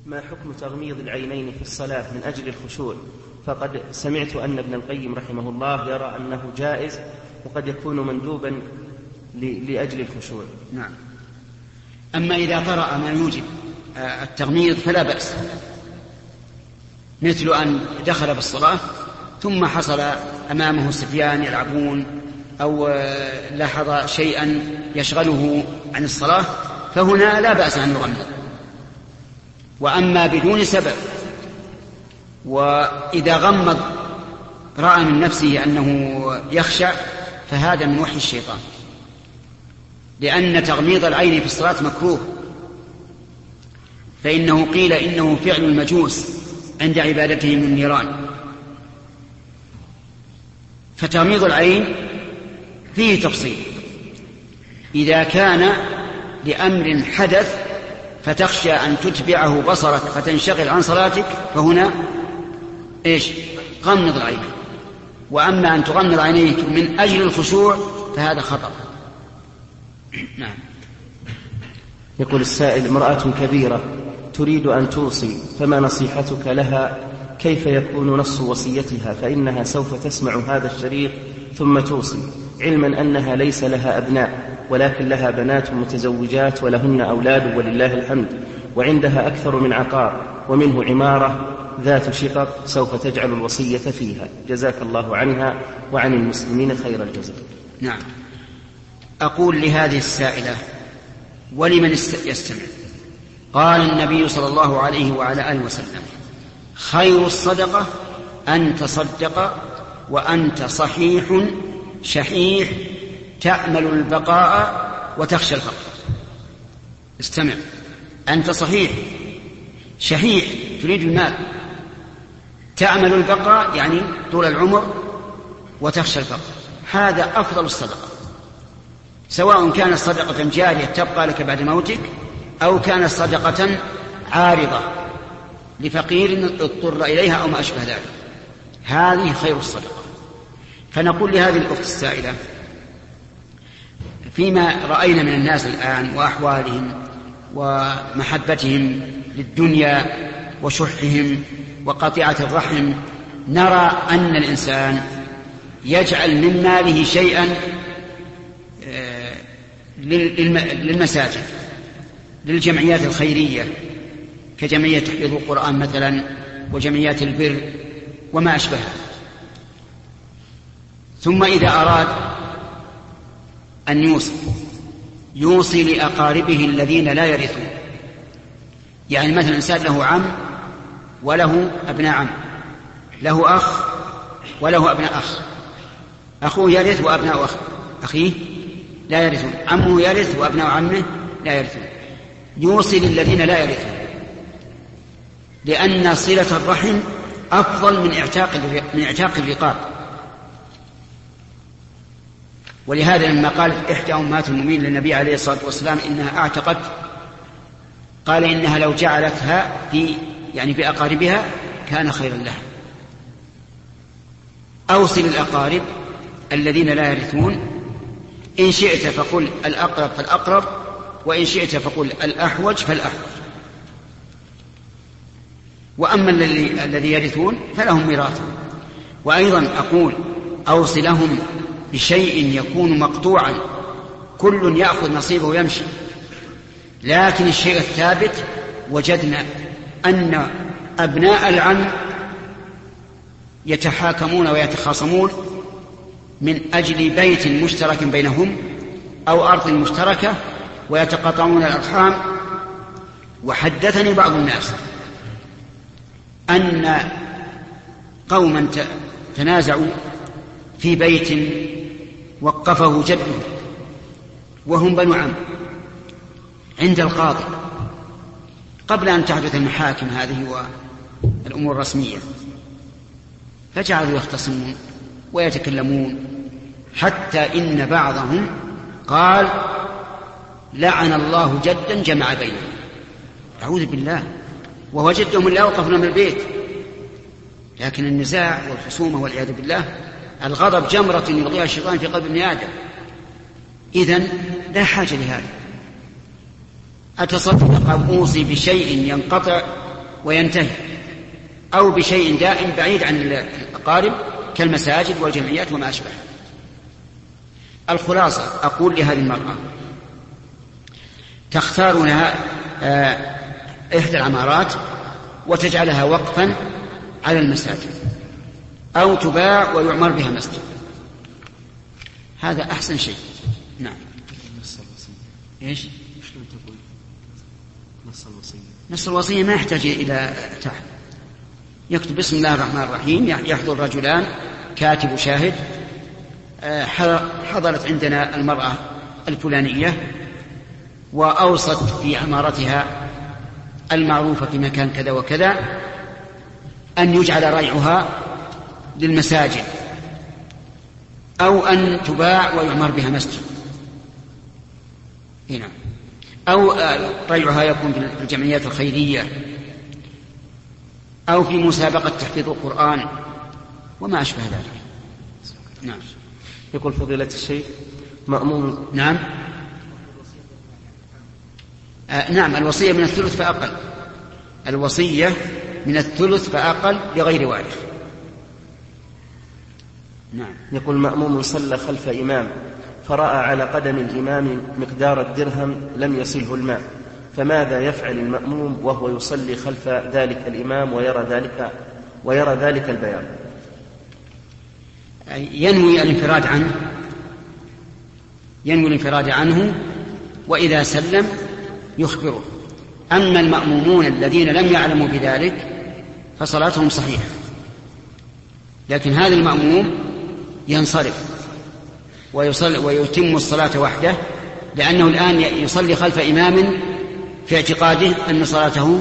ما حكم تغميض العينين في الصلاة من أجل الخشوع؟ فقد سمعت أن ابن القيم رحمه الله يرى أنه جائز وقد يكون مندوبا لأجل الخشوع. نعم. أما إذا طرأ ما يوجب التغميض فلا بأس، مثل أن دخل بالصلاة ثم حصل أمامه صبيان يلعبون أو لاحظ شيئا يشغله عن الصلاة، فهنا لا بأس أن يغمض. وأما بدون سبب وإذا غمض رأى من نفسه أنه يخشع فهذا من وحي الشيطان، لأن تغميض العين في الصلاة مكروه، فإنه قيل إنه فعل المجوس عند عبادتهم النيران. فتغميض العين فيه تفصيل، إذا كان لأمر حدث فتخشى أن تتبعه بصرك فتنشغل عن صلاتك فهنا غمض العين. وأما أن تغمض عينيك من أجل الخشوع فهذا خطأ. نعم. يقول السائل: امرأة كبيرة تريد أن توصي، فما نصيحتك لها؟ كيف يكون نص وصيتها؟ فإنها سوف تسمع هذا الشريط ثم توصي، علما أنها ليس لها أبناء ولكن لها بنات متزوجات ولهن أولاد ولله الحمد، وعندها أكثر من عقار ومنه عمارة ذات شقق سوف تجعل الوصية فيها. جزاك الله عنها وعن المسلمين خير الجزاء. نعم. أقول لهذه السائلة ولمن يستمع: قال النبي صلى الله عليه وعلى آله وسلم: خير الصدقة أن تصدق وأنت صحيح شحيح تأمل البقاء وتخشى الفقر. استمع: أنت صحيح شحيح تريد المال، تأمل البقاء يعني طول العمر، وتخشى الفقر. هذا أفضل الصدقة، سواء كانت صدقة جارية تبقى لك بعد موتك أو كانت صدقة عارضة لفقير اضطر إليها أو ما أشبه ذلك، هذه خير الصدقة. فنقول لهذه الأخت السائلة: فيما رأينا من الناس الآن وأحوالهم ومحبتهم للدنيا وشحهم وقطيعة الرحم، نرى أن الإنسان يجعل من ماله شيئا للمساجد، للجمعيات الخيرية كجمعية تحفيظ القرآن مثلا وجمعيات البر وما أشبهها. ثم إذا أراد أن يوصي لأقاربه الذين لا يرثون، يعني مثلا إنسان له عم وله أبناء عم، له أخ وله أبناء أخ، أخوه يرث وأبناء أخيه لا يرثون، عمه يرث وأبناء عمه لا يرثون، يوصي للذين لا يرثون، لأن صلة الرحم أفضل من اعتاق الرقاب. ولهذا لما قالت إحدى أمهات المؤمنين للنبي عليه الصلاة والسلام إنها اعتقت، قال إنها لو جعلتها في أقاربها كان خيرا لها. أوصل الأقارب الذين لا يرثون، إن شئت فقل الأقرب فالأقرب، وإن شئت فقل الأحوج فالأحوج. وأما الذي يرثون فلهم ميراث. وأيضا أقول أوصلهم بشيء يكون مقطوعا، كل يأخذ نصيبه ويمشي. لكن الشيء الثابت وجدنا أن أبناء العم يتحاكمون ويتخاصمون من أجل بيت مشترك بينهم أو أرض مشتركة ويتقاطعون الأرحام. وحدثني بعض الناس أن قوما تنازعوا في بيت وقفه جده وهم بنو عم عند القاضي قبل أن تحدث المحاكم هذه والأمور الرسمية، فجعلوا يختصمون ويتكلمون، حتى إن بعضهم قال: لعن الله جدا جمع بينهم. أعوذ بالله، وهو جدهم اللي أوقفنا من البيت. لكن النزاع والخصومة والعياذ بالله، الغضب جمرة يلقيها الشيطان في قلب ابن آدم. إذن لا حاجة لهذا. أتصدق أو أوصي بشيء ينقطع وينتهي، أو بشيء دائم بعيد عن الأقارب كالمساجد والجمعيات وما أشبه. الخلاصة أقول لهذه المرأة تختار لها إحدى العمارات وتجعلها وقفا على المساجد، أو تباع ويعمر بها مسجد، هذا أحسن شيء. نعم. إيش؟ نص الوصية ما يحتاج إلى تعب، يكتب بسم الله الرحمن الرحيم، يحضر رجلان كاتب وشاهد، حضرت عندنا المرأة الفلانية وأوصت في عمارتها المعروفة في مكان كذا وكذا أن يجعل ريعها للمساجد، أو أن تباع ويعمر بها مسجد، هنا، أو ريعها يكون في الجمعيات الخيرية، أو في مسابقة تحفيظ القرآن وما أشبه ذلك. نعم. يقول فضيلة الشيخ مأموم. نعم. نعم، الوصية من الثلث فأقل، الوصية من الثلث فأقل لغير وارث. نعم. يقول مأموم صلى خلف إمام فرأى على قدم الإمام مقدار الدرهم لم يصله الماء، فماذا يفعل المأموم وهو يصلي خلف ذلك الإمام ويرى ذلك البيان؟ ينوي الانفراد عنه، وإذا سلم يخبره. أما المأمومون الذين لم يعلموا بذلك فصلاتهم صحيحة، لكن هذا المأموم ينصرف ويتم الصلاة وحده، لأنه الآن يصلي خلف إمام في اعتقاده أن صلاته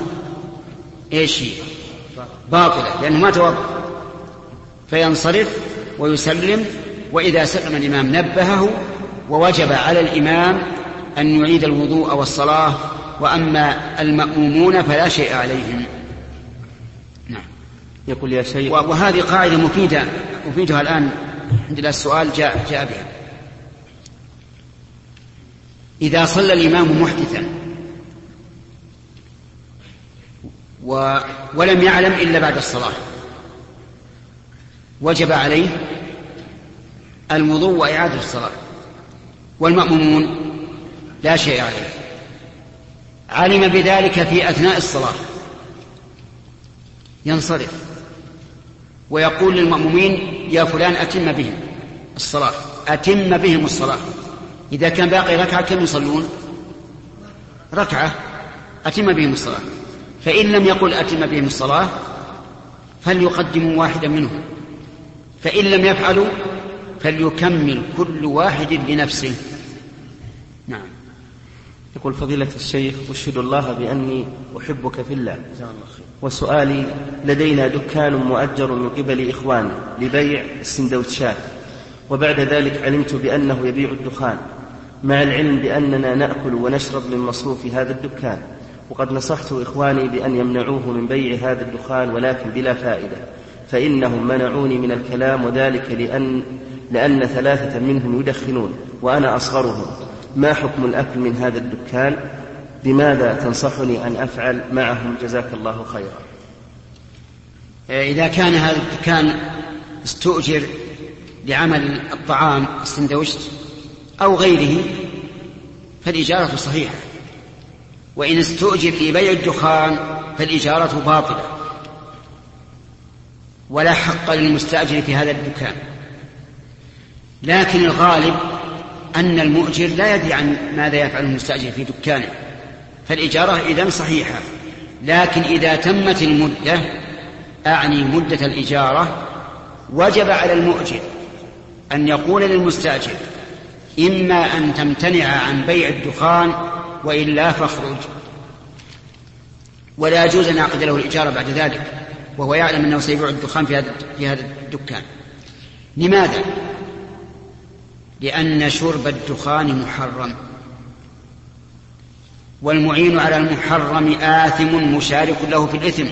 باطلة لأنه ما توضأ، فينصرف ويسلم، وإذا سلم الإمام نبهه، ووجب على الإمام أن يعيد الوضوء والصلاة، وأما المأمومون فلا شيء عليهم. نعم. يقول يا شيخ، وهذه قاعدة مفيدها الآن عندنا السؤال جاء بها. إذا صلى الإمام محدثا ولم يعلم إلا بعد الصلاة وجب عليه الوضوء وإعادة الصلاة، والمأمومون لا شيء عليه. علم بذلك في أثناء الصلاة ينصرف ويقول للمأمومين يا فلان أتم بهم الصلاة. إذا كان باقي ركعة كم يصلون؟ ركعة، أتم بهم الصلاة. فإن لم يقل أتم بهم الصلاة فليقدموا واحدا منهم، فإن لم يفعلوا فليكمل كل واحد لنفسه. نعم. يقول فضيلة الشيخ أشهد الله بأني أحبك في الله، وسؤالي لدينا دكان مؤجر من قبل إخواني لبيع السندوتشات، وبعد ذلك علمت بأنه يبيع الدخان، مع العلم بأننا نأكل ونشرب من مصروف هذا الدكان، وقد نصحت إخواني بأن يمنعوه من بيع هذا الدخان ولكن بلا فائدة، فإنهم منعوني من الكلام، وذلك لأن 3 منهم يدخنون وأنا أصغرهم. ما حكم الأكل من هذا الدكان؟ بماذا تنصحني أن أفعل معهم؟ جزاك الله خيرا. إذا كان هذا الدكان استؤجر لعمل الطعام السندويشت أو غيره فالإجارة صحيحة، وإن استؤجر لبيع الدخان فالإجارة باطلة، ولا حق للمستأجر في هذا الدكان. لكن الغالب أن المؤجر لا يدري عن ماذا يفعل المستأجر في دكانه، فالإجارة إذن صحيحة. لكن إذا تمت المدة، أعني مدة الإجارة، وجب على المؤجر أن يقول للمستأجر إما أن تمتنع عن بيع الدخان وإلا فاخرج، ولا يجوز أن يعقد له الإجارة بعد ذلك وهو يعلم أنه سيبيع الدخان في هذا الدكان. لماذا؟ لأن شرب الدخان محرم، والمعين على المحرم آثم مشارك له في الإثم.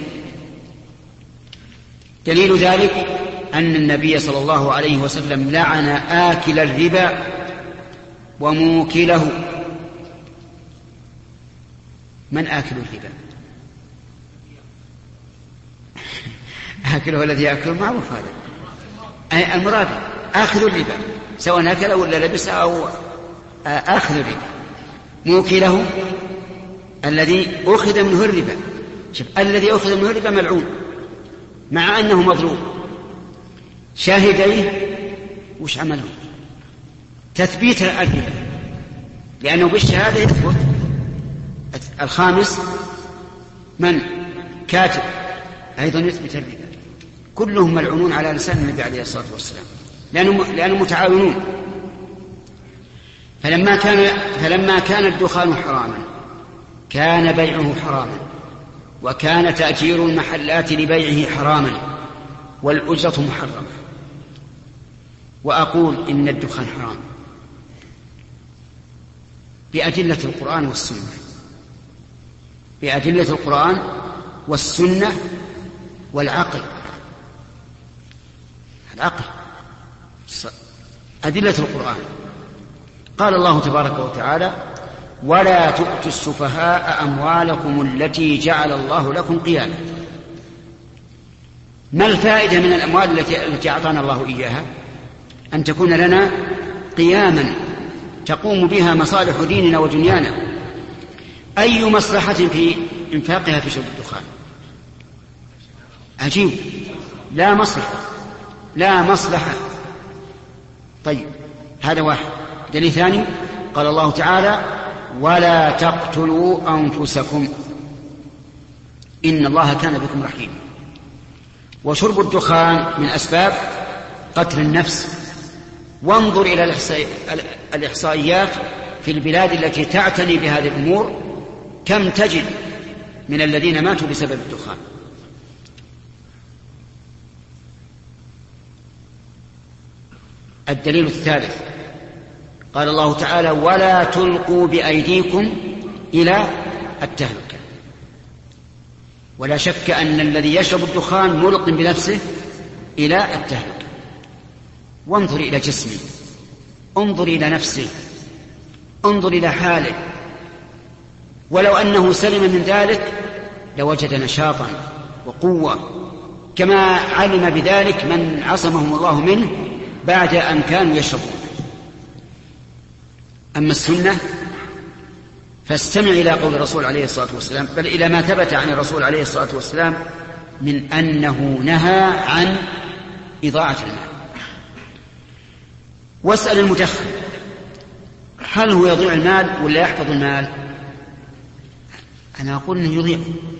دليل ذلك أن النبي صلى الله عليه وسلم لعن آكل الربا وموكله. من آكل الربا؟ آكله الذي يأكل معروف هذا. المراد آخذ الربا سواء أكل ولا لبس أو آخذ الربا. موكله الذي أخذ منه الربا. شوف الذي أخذ منه الربا ملعون مع أنه مظلوم. شاهديه وش عملهم؟ تثبيت الربا لأنه بالشهادة يثبت. الخامس من كاتب أيضا يثبت الربا. كلهم ملعونون على لسان النبي عليه الصلاة والسلام لأنهم متعاونون. فلما كان الدخان حراما كان بيعه حراما، وكان تأجير المحلات لبيعه حراما، والأجرة محرمة. وأقول إن الدخان حرام بأدلة القرآن والسنة، بأدلة القرآن والسنة والعقل. العقل أدلة القرآن. قال الله تبارك وتعالى: ولا تؤتوا السفهاء أموالكم التي جعل الله لكم قياما. ما الفائدة من الأموال التي أعطانا الله إياها؟ أن تكون لنا قياما تقوم بها مصالح ديننا ودنيانا. أي مصلحة في إنفاقها في شرب الدخان؟ عجيب، لا مصلحة، لا مصلحة. طيب هذا واحد. دليل ثاني قال الله تعالى: ولا تقتلوا أنفسكم إن الله كان بكم رحيما. وشرب الدخان من أسباب قتل النفس. وانظر إلى الإحصائيات في البلاد التي تعتني بهذه الأمور، كم تجد من الذين ماتوا بسبب الدخان. الدليل الثالث قال الله تعالى: ولا تلقوا بأيديكم إلى التهلكة. ولا شك أن الذي يشرب الدخان ملق بنفسه إلى التهلكة. وانظر إلى جسمه، انظر إلى نفسه، انظر إلى حاله. ولو أنه سلم من ذلك لوجد نشاطا وقوة، كما علم بذلك من عصمهم الله منه بعد أن كانوا يشربون. أما السنة فاستمع إلى قول الرسول عليه الصلاة والسلام، بل إلى ما ثبت عن الرسول عليه الصلاة والسلام من أنه نهى عن إضاعة المال. واسأل المدخن هل هو يضيع المال ولا يحفظ المال؟ أنا أقول أنه يضيع.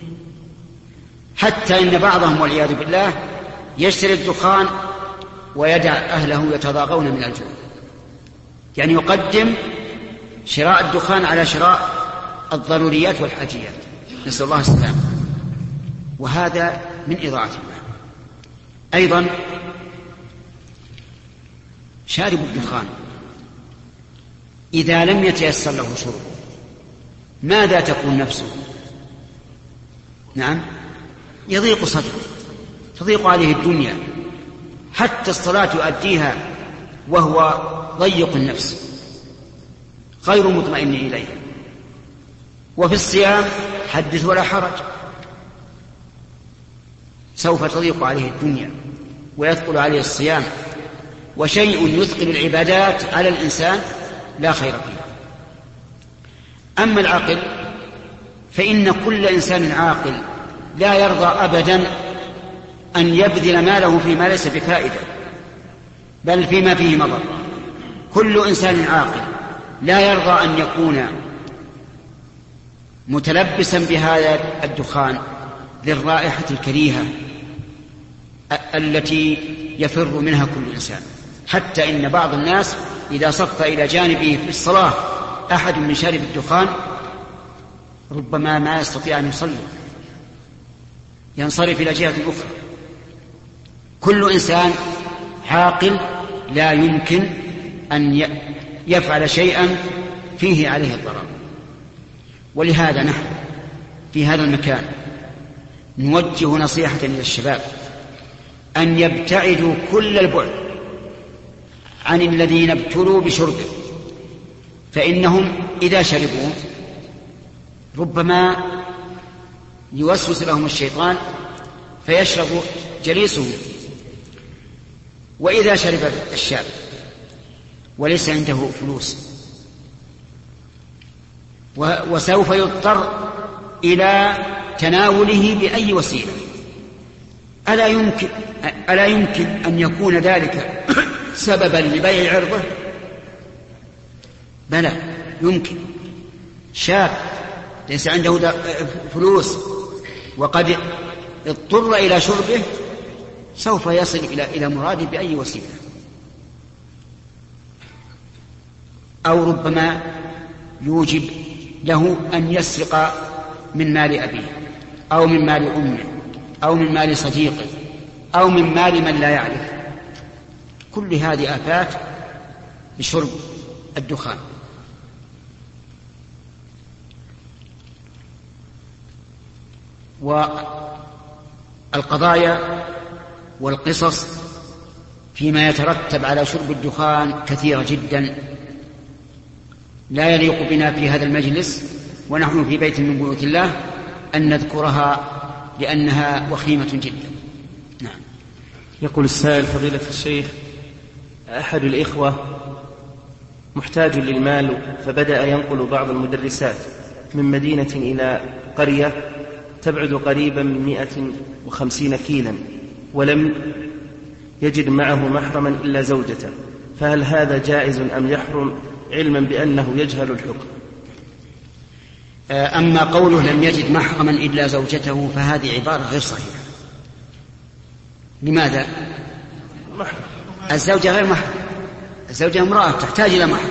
حتى إن بعضهم والعياذ بالله يشتري الدخان ويدع أهله يتضاغون من الجوع، يعني يقدم شراء الدخان على شراء الضروريات والحاجيات، نسأل الله السلامة. وهذا من إضاعة المال. أيضا شارب الدخان إذا لم يتيسر له شربه ماذا تكون نفسه؟ نعم، يضيق صدره، تضيق عليه الدنيا، حتى الصلاة يؤديها وهو ضيق النفس غير مطمئن إليها. وفي الصيام حدث ولا حرج، سوف تضيق عليه الدنيا ويثقل عليه الصيام. وشيء يثقل العبادات على الإنسان لا خير فيه. أما العقل فإن كل إنسان عاقل لا يرضى أبدا أن يبذل ماله فيما ليس بفائدة بل فيما فيه مضر. كل إنسان عاقل لا يرضى أن يكون متلبسا بهذا الدخان للرائحة الكريهة التي يفر منها كل إنسان. حتى إن بعض الناس إذا صف إلى جانبه في الصلاة أحد من شارب الدخان ربما ما يستطيع أن يصلي، ينصرف إلى جهة أخرى. كل إنسان عاقل لا يمكن أن يفعل شيئا فيه عليه الضرر. ولهذا نحن في هذا المكان نوجه نصيحة إلى الشباب أن يبتعدوا كل البعد عن الذين ابتلوا بشربه، فإنهم إذا شربوا ربما يوسوس لهم الشيطان فيشربوا جليسه. وإذا شرب الشاب وليس عنده فلوس وسوف يضطر إلى تناوله بأي وسيلة، ألا يمكن أن يكون ذلك سببا لبيع عرضه؟ بلى يمكن. شاب ليس عنده فلوس وقد اضطر إلى شربه سوف يصل إلى مراده بأي وسيلة، أو ربما يوجب له أن يسرق من مال أبيه أو من مال أمه أو من مال صديقه أو من مال من لا يعرف. كل هذه آفات بشرب الدخان. والقضايا والقصص فيما يترتب على شرب الدخان كثيرة جدا، لا يليق بنا في هذا المجلس ونحن في بيت من بيوت الله أن نذكرها لأنها وخيمة جدا. نعم. يقول السائل: فضيلة الشيخ، أحد الإخوة محتاج للمال، فبدأ ينقل بعض المدرسات من مدينة إلى قرية تبعد قريبا من 150 كيلا، ولم يجد معه محرما إلا زوجته، فهل هذا جائز أم يحرم، علما بأنه يجهل الحكم؟ أما قوله لم يجد محرما إلا زوجته فهذه عبارة غير صحيحة. لماذا؟ الزوجة غير محرم، الزوجة امرأة تحتاج إلى محرم.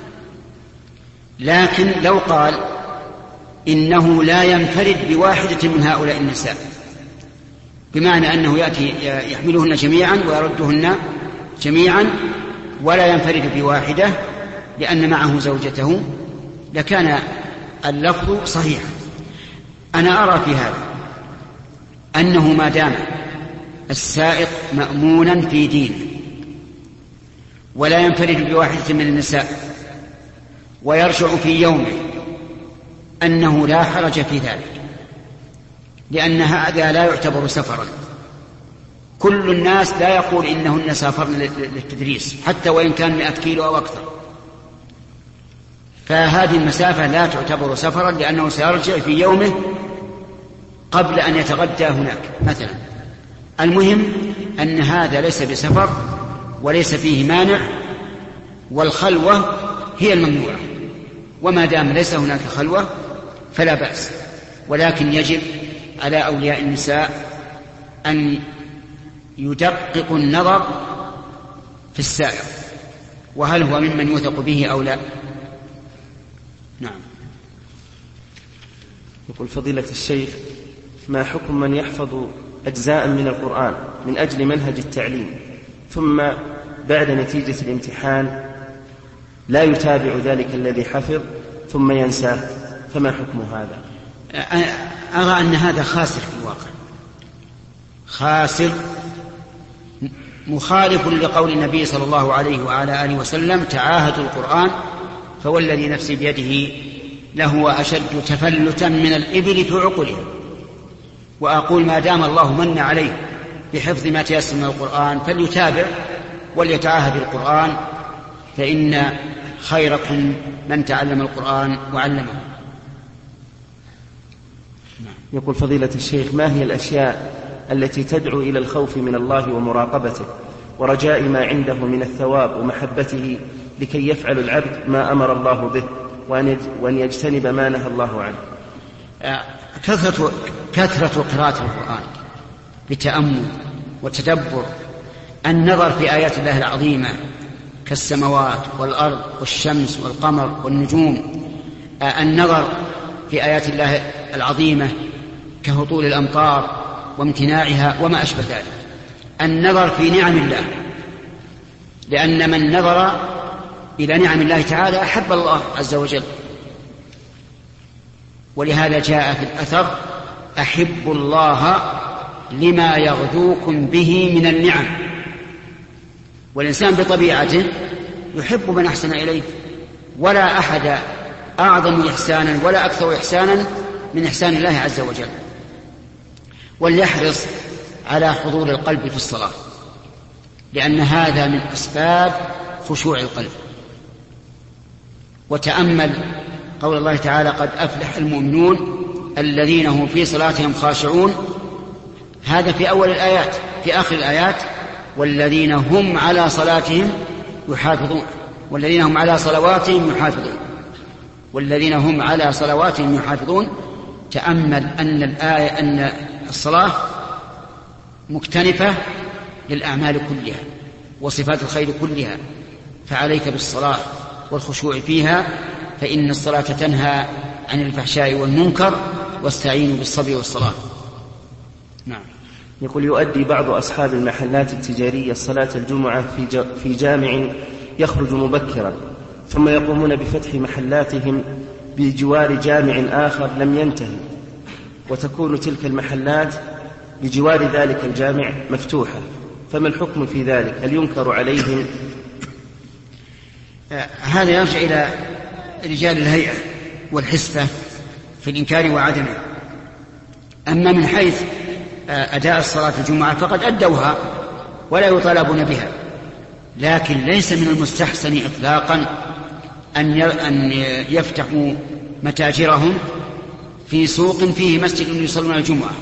لكن لو قال إنه لا ينفرد بواحدة من هؤلاء النساء، بمعنى أنه يأتي يحملهن جميعا ويردهن جميعا ولا ينفرد بواحدة لأن معه زوجته، لكان اللفظ صحيح. أنا أرى في هذا أنه ما دام السائق مأمونا في دينه ولا ينفرد بواحدة من النساء ويرجع في يومه أنه لا حرج في ذلك، لأن هذا لا يعتبر سفرا. كل الناس لا يقول إنهن سافرن للتدريس حتى وإن كان 100 كيلو أو أكثر، فهذه المسافة لا تعتبر سفرا لأنه سيرجع في يومه قبل أن يتغدى هناك مثلا. المهم أن هذا ليس بسفر وليس فيه مانع، والخلوة هي الممنوعة، وما دام ليس هناك خلوة فلا بأس. ولكن يجب على أولياء النساء أن يدققوا النظر في السائق وهل هو ممن يوثق به أو لا. نعم. يقول: فضيلة الشيخ، ما حكم من يحفظ أجزاء من القرآن من أجل منهج التعليم ثم بعد نتيجة الامتحان لا يتابع ذلك الذي حفظ ثم ينساه، فما حكم هذا؟ أرى أن هذا خاسر في الواقع، خاسر مخالف لقول النبي صلى الله عليه وعلى آله وسلم: تعاهدوا القرآن فوالذي نفسي بيده لهو أشد تفلتا من الإبل في عقلها. وأقول ما دام الله من عليه بحفظ ما تيسر من القرآن فليتابع وليتعاهد القرآن، فإن خيركم من تعلم القرآن وعلمه. يقول: فضيلة الشيخ، ما هي الأشياء التي تدعو إلى الخوف من الله ومراقبته ورجاء ما عنده من الثواب ومحبته لكي يفعل العبد ما أمر الله به وأن يجتنب ما نهى الله عنه؟ كثرة قراءة القرآن بتأمل وتدبر، النظر في آيات الله العظيمة كالسماوات والأرض والشمس والقمر والنجوم، النظر في آيات الله العظيمة كهطول الأمطار وامتناعها وما أشبه ذلك، النظر في نعم الله، لأن من نظر إلى نعم الله تعالى أحب الله عز وجل. ولهذا جاء في الأثر: أحب الله لما يغذوكم به من النعم. والإنسان بطبيعته يحب من أحسن إليه، ولا أحد أعظم إحسانا ولا أكثر إحسانا من إحسان الله عز وجل. وليحرص على حضور القلب في الصلاة، لأن هذا من أسباب خشوع القلب. وتأمل قول الله تعالى: قد أفلح المؤمنون الذين هم في صلاتهم خاشعون. هذا في أول الآيات. في آخر الآيات: والذين هم على صلاتهم يحافظون، والذين هم على صلواتهم يحافظون، والذين هم على صلواتهم يحافظون. تأمل أن الآية أن الصلاة مكتنفة للأعمال كلها وصفات الخير كلها، فعليك بالصلاة والخشوع فيها، فإن الصلاة تنهى عن الفحشاء والمنكر، واستعينوا بالصبر والصلاة. نعم. يقول: يؤدي بعض أصحاب المحلات التجارية صلاة الجمعة في جامع يخرج مبكرا، ثم يقومون بفتح محلاتهم بجوار جامع آخر لم ينتهي، وتكون تلك المحلات بجوار ذلك الجامع مفتوحة، فما الحكم في ذلك؟ هل ينكر عليهم؟ هذا يرجع إلى رجال الهيئة والحسبة في الإنكار وعدمه. أما من حيث أداء الصلاة الجمعة فقد أدوها ولا يطالبون بها، لكن ليس من المستحسن إطلاقا أن يفتحوا متاجرهم في سوق فيه مسجد يصلون الجمعة،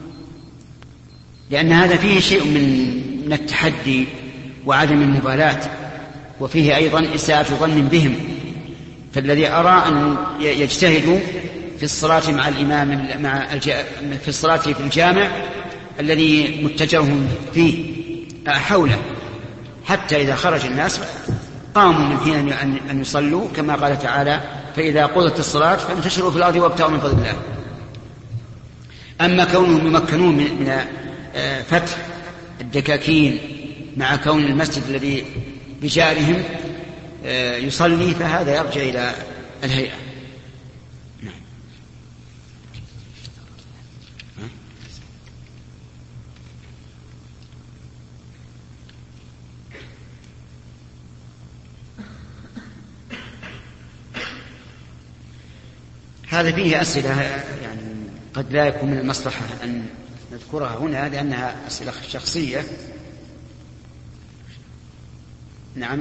لأن هذا فيه شيء من التحدي وعدم المبالاة، وفيه أيضا إساءة ظن بهم. فالذي أرى أن يجتهدوا في الصلاة مع الإمام في الصلاة في الجامع الذي متجرهم فيه حوله، حتى إذا خرج الناس قاموا من حين أن يصلوا، كما قال تعالى: فإذا قضت الصلاة فانتشروا في الأرض وابتغوا من فضل الله. أما كونهم يمكنون من فتح الدكاكين مع كون المسجد الذي بجارهم يصلي، فهذا يرجع إلى الهيئة. نعم. هذا فيه أسئلة يعني قد لا يكون من المصلحة أن نذكرها هنا لأنها أسئلة شخصية. نعم.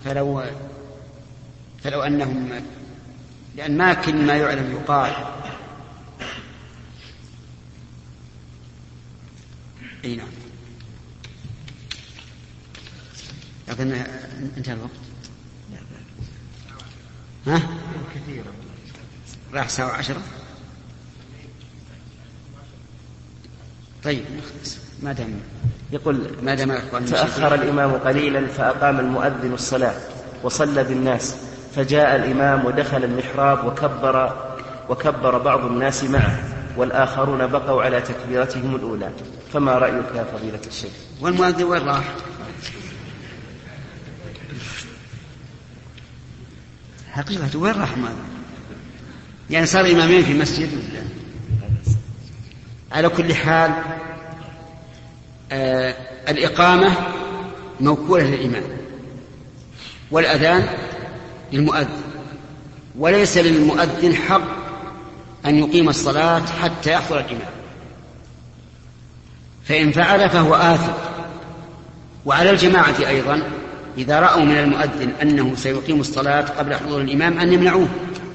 فلو أنهم، لأن ما كل ما يعلم يقال. أي نعم. أظن انتهى الوقت. ها؟ راح ساعة 10. طيب ما دام تأخر الإمام قليلا فأقام المؤذن الصلاة وصلى بالناس، فجاء الإمام ودخل المحراب وكبر بعض الناس معه والآخرون بقوا على تكبيرتهم الأولى، فما رأيك يا فضيلة الشيخ؟ والمؤذن وين راح؟ حقيقة وين راح المؤذن؟ يعني صار إمامين في مسجد. على كل حال الإقامة موكولة للإمام والأذان للمؤذن، وليس للمؤذن حق أن يقيم الصلاة حتى يحضر الإمام، فإن فعل فهو آثم. وعلى الجماعة أيضا إذا رأوا من المؤذن أنه سيقيم الصلاة قبل حضور الإمام أن يمنعوه،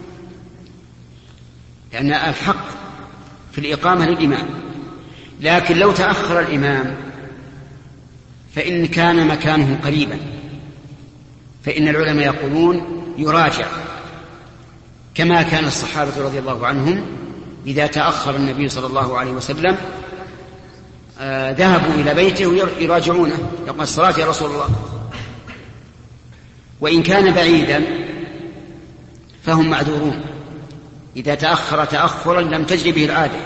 لأن الحق في الإقامة للإمام. لكن لو تأخر الإمام فإن كان مكانه قريبا فإن العلماء يقولون يراجع، كما كان الصحابة رضي الله عنهم إذا تأخر النبي صلى الله عليه وسلم ذهبوا إلى بيته ويراجعونه، يقول: الصلاة يا رسول الله. وإن كان بعيدا فهم معذورون إذا تأخر تأخرا لم تجري به العادة.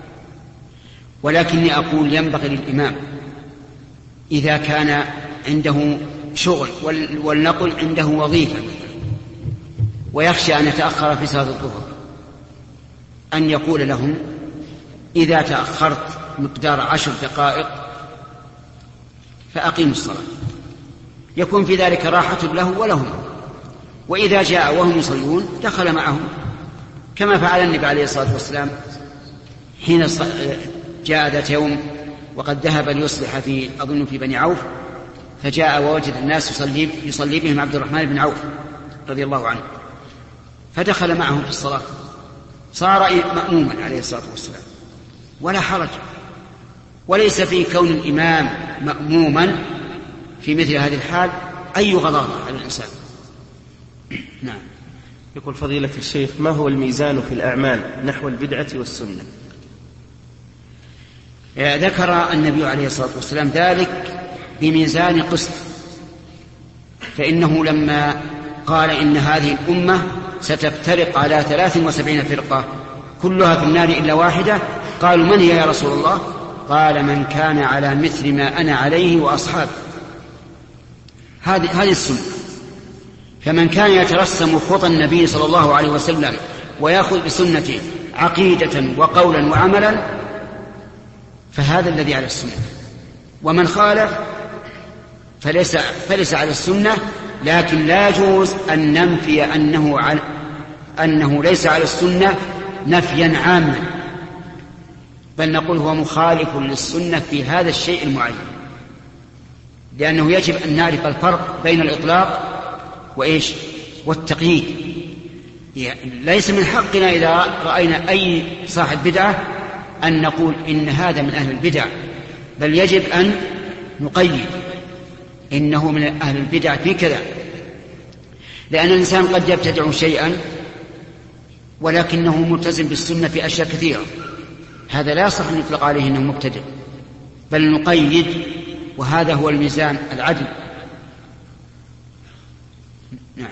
ولكني أقول ينبغي للإمام إذا كان عنده شغل ولنقل عنده وظيفة ويخشى أن يتأخر في صلاة الظهر أن يقول لهم: إذا تأخرت مقدار 10 دقائق فأقيموا الصلاة، يكون في ذلك راحة له ولهم. وإذا جاء وهم يصلون دخل معهم، كما فعل النبي عليه الصلاة والسلام حين جاء ذات يوم وقد ذهب ليصلح أظن في بني عوف، فجاء ووجد الناس يصلي بهم عبد الرحمن بن عوف رضي الله عنه، فدخل معهم في الصلاة، صار مأموما عليه الصلاة والسلام ولا حرج، وليس في كون الإمام مأموما في مثل هذه الحال أي غضاضة على الإنسان. نعم. يقول فضيلة الشيخ: ما هو الميزان في الأعمال نحو البدعة والسنة؟ ذكر النبي عليه الصلاة والسلام ذلك بميزان قسط، فإنه لما قال إن هذه الأمة ستفترق على 73 فرقة كلها في النار إلا واحدة، قالوا من هي يا رسول الله؟ قال من كان على مثل ما أنا عليه وأصحابي. هذه السنة. فمن كان يترسم خطى النبي صلى الله عليه وسلم ويأخذ بسنته عقيدة وقولا وعملا فهذا الذي على السنة، ومن خالف فليس على السنة. لكن لا يجوز أن ننفي أنه ليس على السنة نفيا عاما، بل نقول هو مخالف للسنة في هذا الشيء المعين، لأنه يجب أن نعرف الفرق بين الإطلاق والتقييد. ليس من حقنا إذا رأينا أي صاحب بدعة أن نقول إن هذا من أهل البدع، بل يجب أن نقيد إنه من أهل البدع في كذا، لأن الإنسان قد يبتدع شيئا ولكنه ملتزم بالسنة في أشياء كثيرة، هذا لا يصح أن يطلق عليه أنه مبتدع، بل نقيد، وهذا هو الميزان العدل. نعم.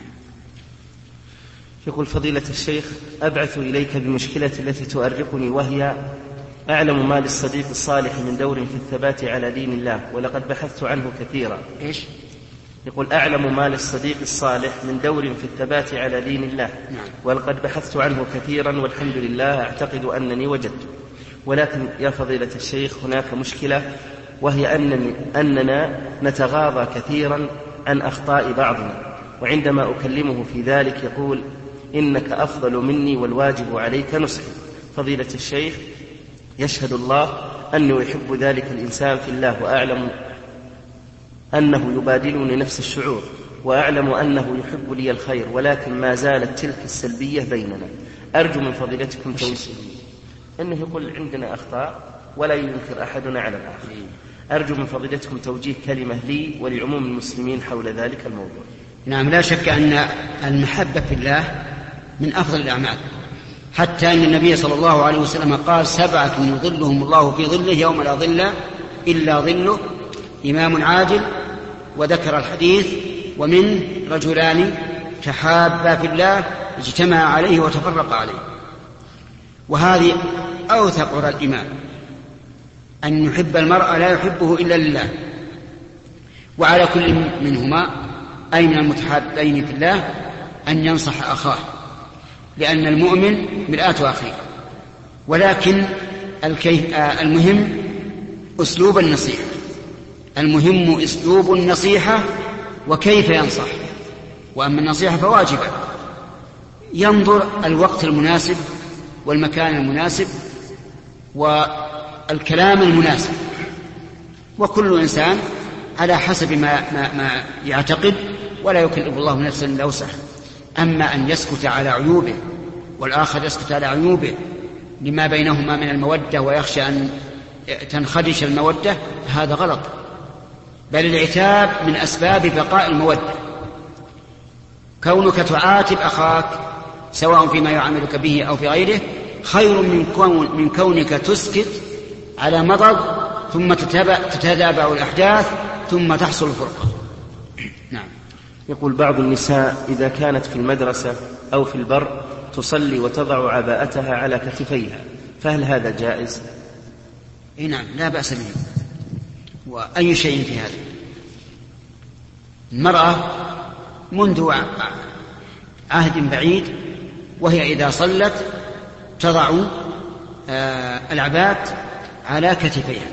يقول فضيلة الشيخ: أبعث إليك بمشكلة التي تؤرقني، وهي أعلم ما للصديق الصالح من دور في الثبات على دين الله ولقد بحثت عنه كثيرا. يقول: أعلم ما للصديق الصالح من دور في الثبات على دين الله ولقد بحثت عنه كثيرا والحمد لله أعتقد أنني وجدت، ولكن يا فضيلة الشيخ هناك مشكلة، وهي أننا نتغاضى كثيرا عن أخطاء بعضنا، وعندما أكلمه في ذلك يقول: إنك أفضل مني والواجب عليك نصحي. فضيلة الشيخ، يشهد الله أنه يحب ذلك الإنسان في الله، وأعلم أنه يبادلني نفس الشعور، وأعلم أنه يحب لي الخير، ولكن ما زالت تلك السلبية بيننا. أرجو من فضيلتكم توجيهي. إنه يقول عندنا أخطاء ولا ينكر أحدنا على الآخر. أرجو من فضيلتكم توجيه كلمة لي ولعموم المسلمين حول ذلك الموضوع. نعم، لا شك أن المحبة في الله من أفضل الأعمال، حتى أن النبي صلى الله عليه وسلم قال: 7 يظلهم الله في ظله يوم لا ظل إلا ظله: إمام عادل، وذكر الحديث: ومن رجلان تحابا في الله اجتمع عليه وتفرق عليه. وهذه أوثق عرى الإيمان، أن يحب المرء لا يحبه إلا لله. وعلى كل منهما أي من المتحابين في الله أن ينصح أخاه، لأن المؤمن مرآة أخيه. ولكن المهم أسلوب النصيحة، المهم أسلوب النصيحة وكيف ينصح. وأما النصيحة فواجبة، ينظر الوقت المناسب والمكان المناسب والكلام المناسب، وكل إنسان على حسب ما يعتقد، ولا يكلف الله نفسا إلا وسعها. أما أن يسكت على عيوبه والآخر يسكت على عيوبه لما بينهما من المودة ويخشى أن تنخدش المودة، هذا غلط، بل العتاب من أسباب بقاء المودة. كونك تعاتب أخاك سواء فيما يعاملك به أو في غيره خير من كونك تسكت على مضض ثم تتتابع الأحداث ثم تحصل الفرقة. نعم. يقول: بعض النساء إذا كانت في المدرسة أو في البر تصلي وتضع عباءتها على كتفيها، فهل هذا جائز؟ نعم، لا بأس به. وأي شيء في هذا؟ المرأة منذ عهد بعيد وهي إذا صلت تضع العباءة على كتفيها،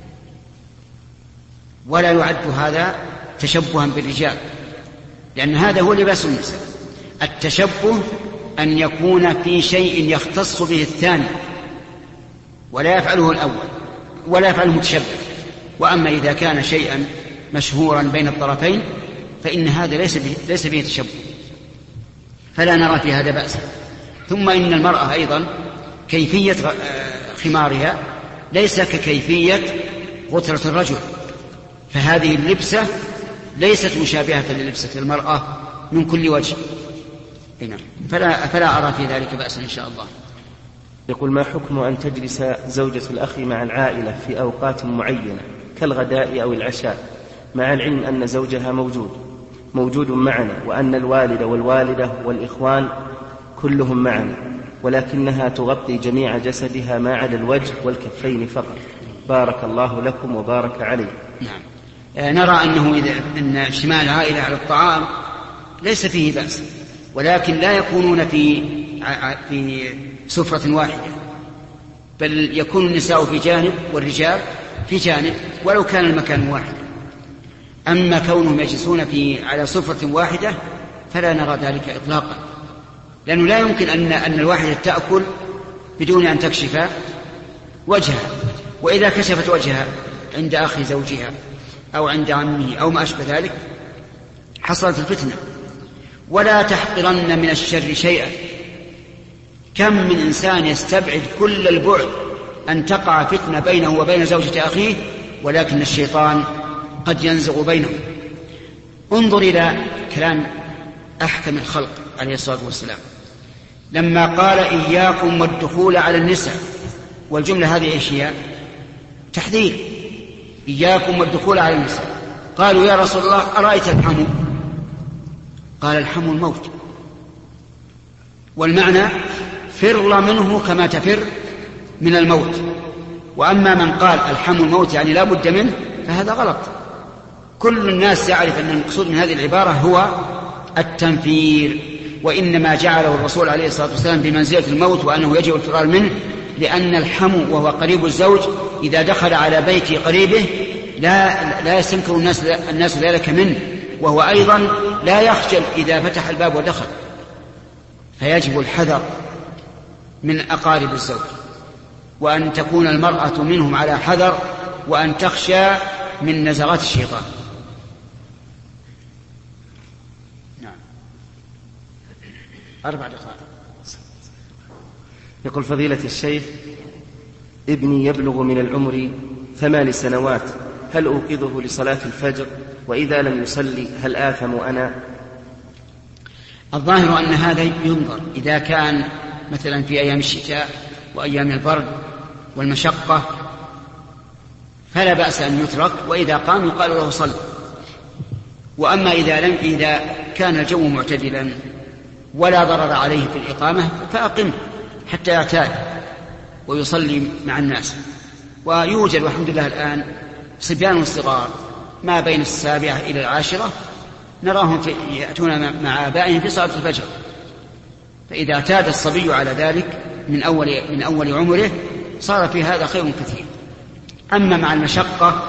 ولا يعد هذا تشبها بالرجال، لأن هذا هو لباس النساء. التشبه أن يكون في شيء يختص به الثاني ولا يفعله الأول، ولا يفعله متشبه. وأما إذا كان شيئا مشهورا بين الطرفين فإن هذا ليس به تشبه، فلا نرى في هذا بأسا. ثم إن المرأة أيضا كيفية خمارها ليس ككيفية غترة الرجل، فهذه اللبسة ليست مشابهة للبسة المرأة من كل وجه. فلا أرى في ذلك بأسا إن شاء الله. يقول: ما حكم أن تجلس زوجة الأخ مع العائلة في أوقات معينة كالغداء أو العشاء، مع العلم أن زوجها موجود معنا، وأن الوالد والوالدة والإخوان كلهم معنا، ولكنها تغطي جميع جسدها ما عدا الوجه والكفين فقط؟ بارك الله لكم وبارك عليه. نعم. نرى أن اجتماع العائلة على الطعام ليس فيه بأس، ولكن لا يكونون في سفرة واحدة، بل يكون النساء في جانب والرجال في جانب ولو كان المكان واحد. أما كونهم يجلسون على سفرة واحدة فلا نرى ذلك إطلاقا، لأنه لا يمكن أن الواحدة تأكل بدون أن تكشف وجهها، وإذا كشفت وجهها عند أخي زوجها أو عند عمه أو ما أشبه ذلك حصلت الفتنة. ولا تحقرن من الشر شيئا. كم من إنسان يستبعد كل البعد أن تقع فتنة بينه وبين زوجة أخيه، ولكن الشيطان قد ينزغ بينهم. انظر إلى كلام أحكم الخلق عليه الصلاة والسلام لما قال: إياكم والدخول على النساء، والجملة هذه إيش هي؟ تحذير. إياكم والدخول على النساء. قالوا: يا رسول الله أرأيت الحمو؟ قال: الحمو الموت. والمعنى فر منه كما تفر من الموت. وأما من قال الحمو الموت يعني لا بد منه فهذا غلط. كل الناس يعرف أن المقصود من هذه العبارة هو التنفير، وإنما جعله الرسول عليه الصلاة والسلام بمنزلة الموت، وأنه يجب الفرار منه، لأن الحمو وهو قريب الزوج إذا دخل على بيت قريبه لا يستنكر الناس ذلك منه، وهو أيضا لا يخجل إذا فتح الباب ودخل. فيجب الحذر من أقارب الزوج، وأن تكون المرأة منهم على حذر، وأن تخشى من نزغات الشيطان. نعم. 4 دقائق. يقول: فضيلة الشيخ، ابني يبلغ من العمر 8 سنوات، هل أوقظه لصلاة الفجر؟ وإذا لم يصلي هل آثم أنا؟ الظاهر أن هذا ينظر. إذا كان مثلا في أيام الشتاء وأيام البرد والمشقة فلا بأس أن يترك، وإذا قام يقال له صل. وأما إذا كان الجو معتدلا ولا ضرر عليه في الإقامة فأقم حتى يعتاد ويصلي مع الناس. ويوجد والحمد لله الآن صبيان صغار ما بين 7 إلى 10 نراهم يأتون مع آبائهم في صلاة الفجر، فإذا اعتاد الصبي على ذلك من أول عمره صار في هذا خير كثير. أما مع المشقة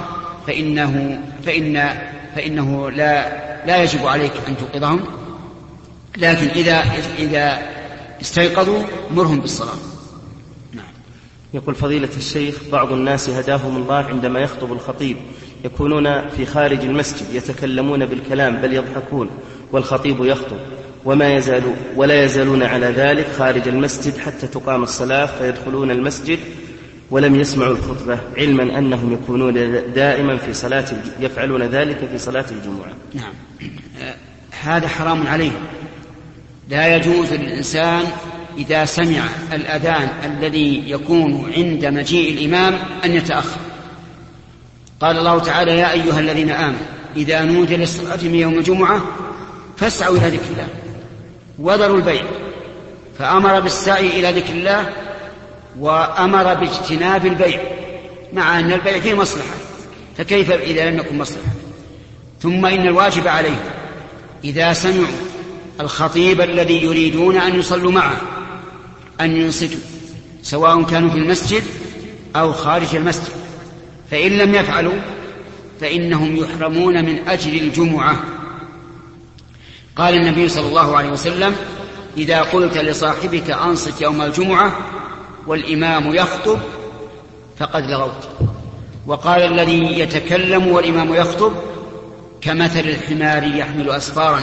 فإنه لا يجب عليك أن توقظهم، لكن إذا استيقظوا مرهم بالصلاة. نعم. يقول: فضيلة الشيخ، بعض الناس هداهم الله عندما يخطب الخطيب يكونون في خارج المسجد يتكلمون بالكلام بل يضحكون والخطيب يخطب، ولا يزالون على ذلك خارج المسجد حتى تقام الصلاة، فيدخلون المسجد ولم يسمعوا الخطبة، علما أنهم يكونون دائما يفعلون ذلك في صلاة الجمعة. نعم. هذا حرام عليه. لا يجوز للإنسان إذا سمع الأذان الذي يكون عند مجيء الإمام أن يتأخر. قال الله تعالى: يا أيها الذين آمنوا إذا نودي للصلاة من يوم الجمعة فاسعوا إلى ذكر الله وذروا البيع. فأمر بالسعي إلى ذكر الله وأمر باجتناب البيع، مع أن البيع فيه مصلحة، فكيف إذا لم يكن مصلحة؟ ثم إن الواجب عليه إذا سمعوا الخطيب الذي يريدون أن يصلوا معه أن ينصتوا، سواء كانوا في المسجد أو خارج المسجد، فإن لم يفعلوا فإنهم يحرمون من أجر الجمعة. قال النبي صلى الله عليه وسلم: إذا قلت لصاحبك أنصت يوم الجمعة والإمام يخطب فقد لغوت. وقال الذي يتكلم والإمام يخطب كمثل الحمار يحمل أسفارا،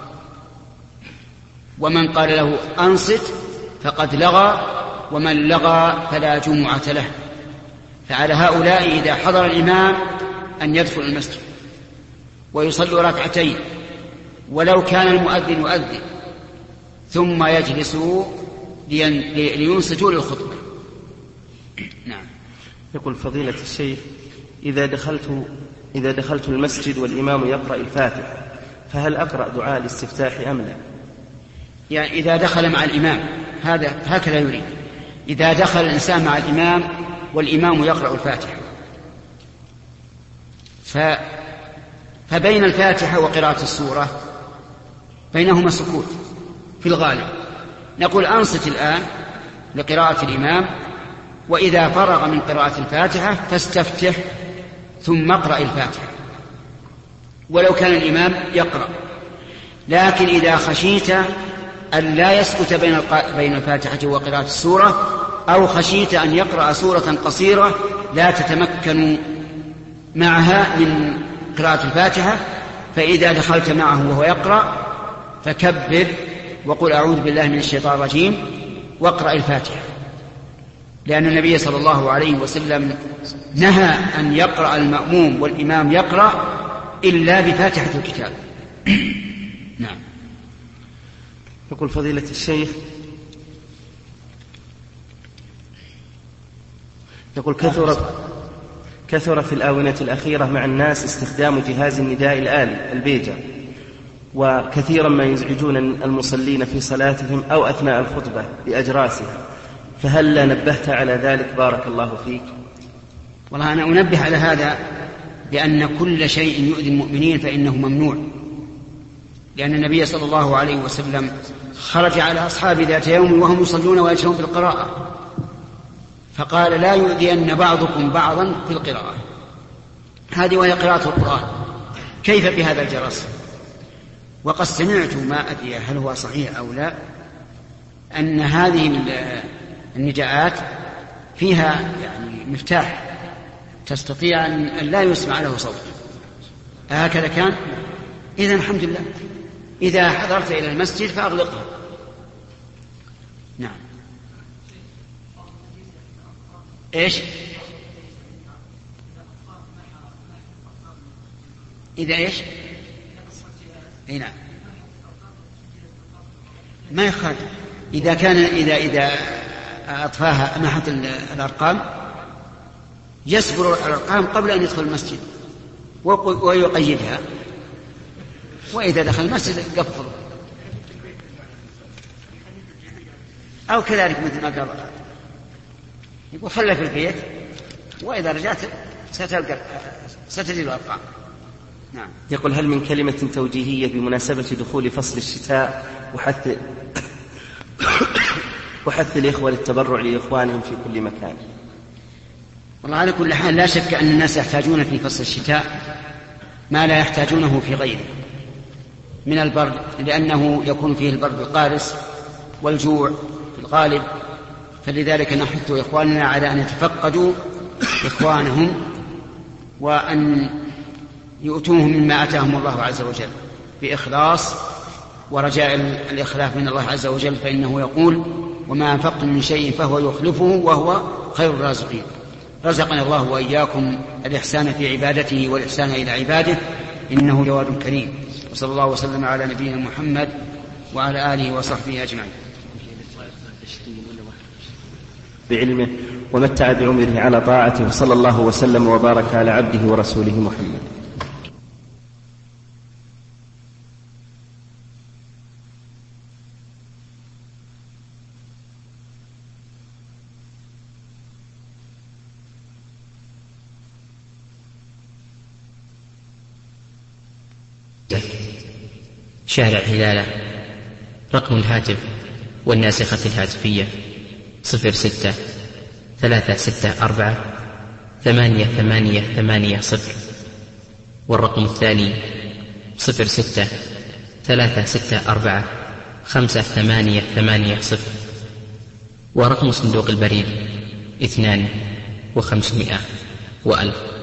ومن قال له أنصت فقد لغى، ومن لغى فلا جمعة له. فعلى هؤلاء إذا حضر الإمام أن يدخل المسجد ويصلوا ركعتين ولو كان المؤذن يؤذن، ثم يجلسوا لينصتوا للخطبة. نعم. يقول فضيلة الشيخ: إذا دخلت المسجد والإمام يقرأ الفاتحة فهل أقرأ دعاء الاستفتاح أم لا؟ يعني إذا دخل مع الإمام، هكذا يريد. إذا دخل الإنسان مع الإمام والإمام يقرأ الفاتحة، فبين الفاتحة وقراءة السورة بينهما سكوت في الغالب، نقول أنصت الآن لقراءة الإمام، وإذا فرغ من قراءة الفاتحة فاستفتح ثم اقرأ الفاتحة ولو كان الإمام يقرأ. لكن إذا خشيت أن لا يسكت بين الفاتحة وقراءة السورة، أو خشيت أن يقرأ سورة قصيرة لا تتمكن معها من قراءة الفاتحة، فإذا دخلت معه وهو يقرأ فكبر وقل أعوذ بالله من الشيطان الرجيم واقرأ الفاتحة، لأن النبي صلى الله عليه وسلم نهى أن يقرأ المأموم والإمام يقرأ إلا بفاتحة الكتاب. نعم. يقول فضيلة الشيخ: يقول كثر في الآونة الأخيرة مع الناس استخدام جهاز النداء الآلي البيجر، وكثيرا ما يزعجون المصلين في صلاتهم أو أثناء الخطبة بأجراسها، فهل لا نبهت على ذلك بارك الله فيك؟ والله أنا أنبه على هذا، لأن كل شيء يؤذي المؤمنين فإنه ممنوع، لأن النبي صلى الله عليه وسلم خرج على أصحابه ذات يوم وهم يصلون ويجهرون بالقراءة، فقال: لا يؤذين بعضكم بعضا في القراءة. هذه وهي قراءة القرآن، كيف بهذا الجرس؟ وقد سمعت، ما أدري هل هو صحيح أو لا، أن هذه النداءات فيها يعني مفتاح تستطيع أن لا يسمع له صوت. هكذا كان؟ إذن الحمد لله، إذا حضرت إلى المسجد فأغلقها. نعم. إيش؟ إذا إيش؟ إيه نعم، ما يخالف. إذا كان إذا أطفاها محت الأرقام يصبر الأرقام قبل أن يدخل المسجد ويقيدها، وإذا دخل المسجد قفل، أو كذلك مثل ما قال يقول خلها في البيت وإذا رجعت ستجد الأرقام. نعم. يقول: هل من كلمة توجيهية بمناسبة دخول فصل الشتاء وحث الإخوة للتبرع لإخوانهم في كل مكان؟ والله على كل حال لا شك أن الناس يحتاجون في فصل الشتاء ما لا يحتاجونه في غيره من البرد، لأنه يكون فيه البرد القارس والجوع في الغالب، فلذلك نحث إخواننا على أن يتفقدوا إخوانهم وأن يؤتوهم مما آتاهم الله عز وجل بإخلاص ورجاء الإخلاف من الله عز وجل، فإنه يقول: وما أنفقتم من شيء فهو يخلفه وهو خير الرازقين. رزقنا الله وإياكم الإحسان في عبادته والإحسان إلى عباده، إنه جواد كريم. وصلى الله وسلم على نبينا محمد وعلى آله وصحبه أجمعين. بعلمه ومتع بعمره على طاعته، وصلى الله وسلم وبارك على عبده ورسوله محمد. شهر الهلالة. رقم الهاتف والناسخة الهاتفية 06-364-8880، والرقم الثاني 06-364-5880، ورقم صندوق البريد 2500. وألف.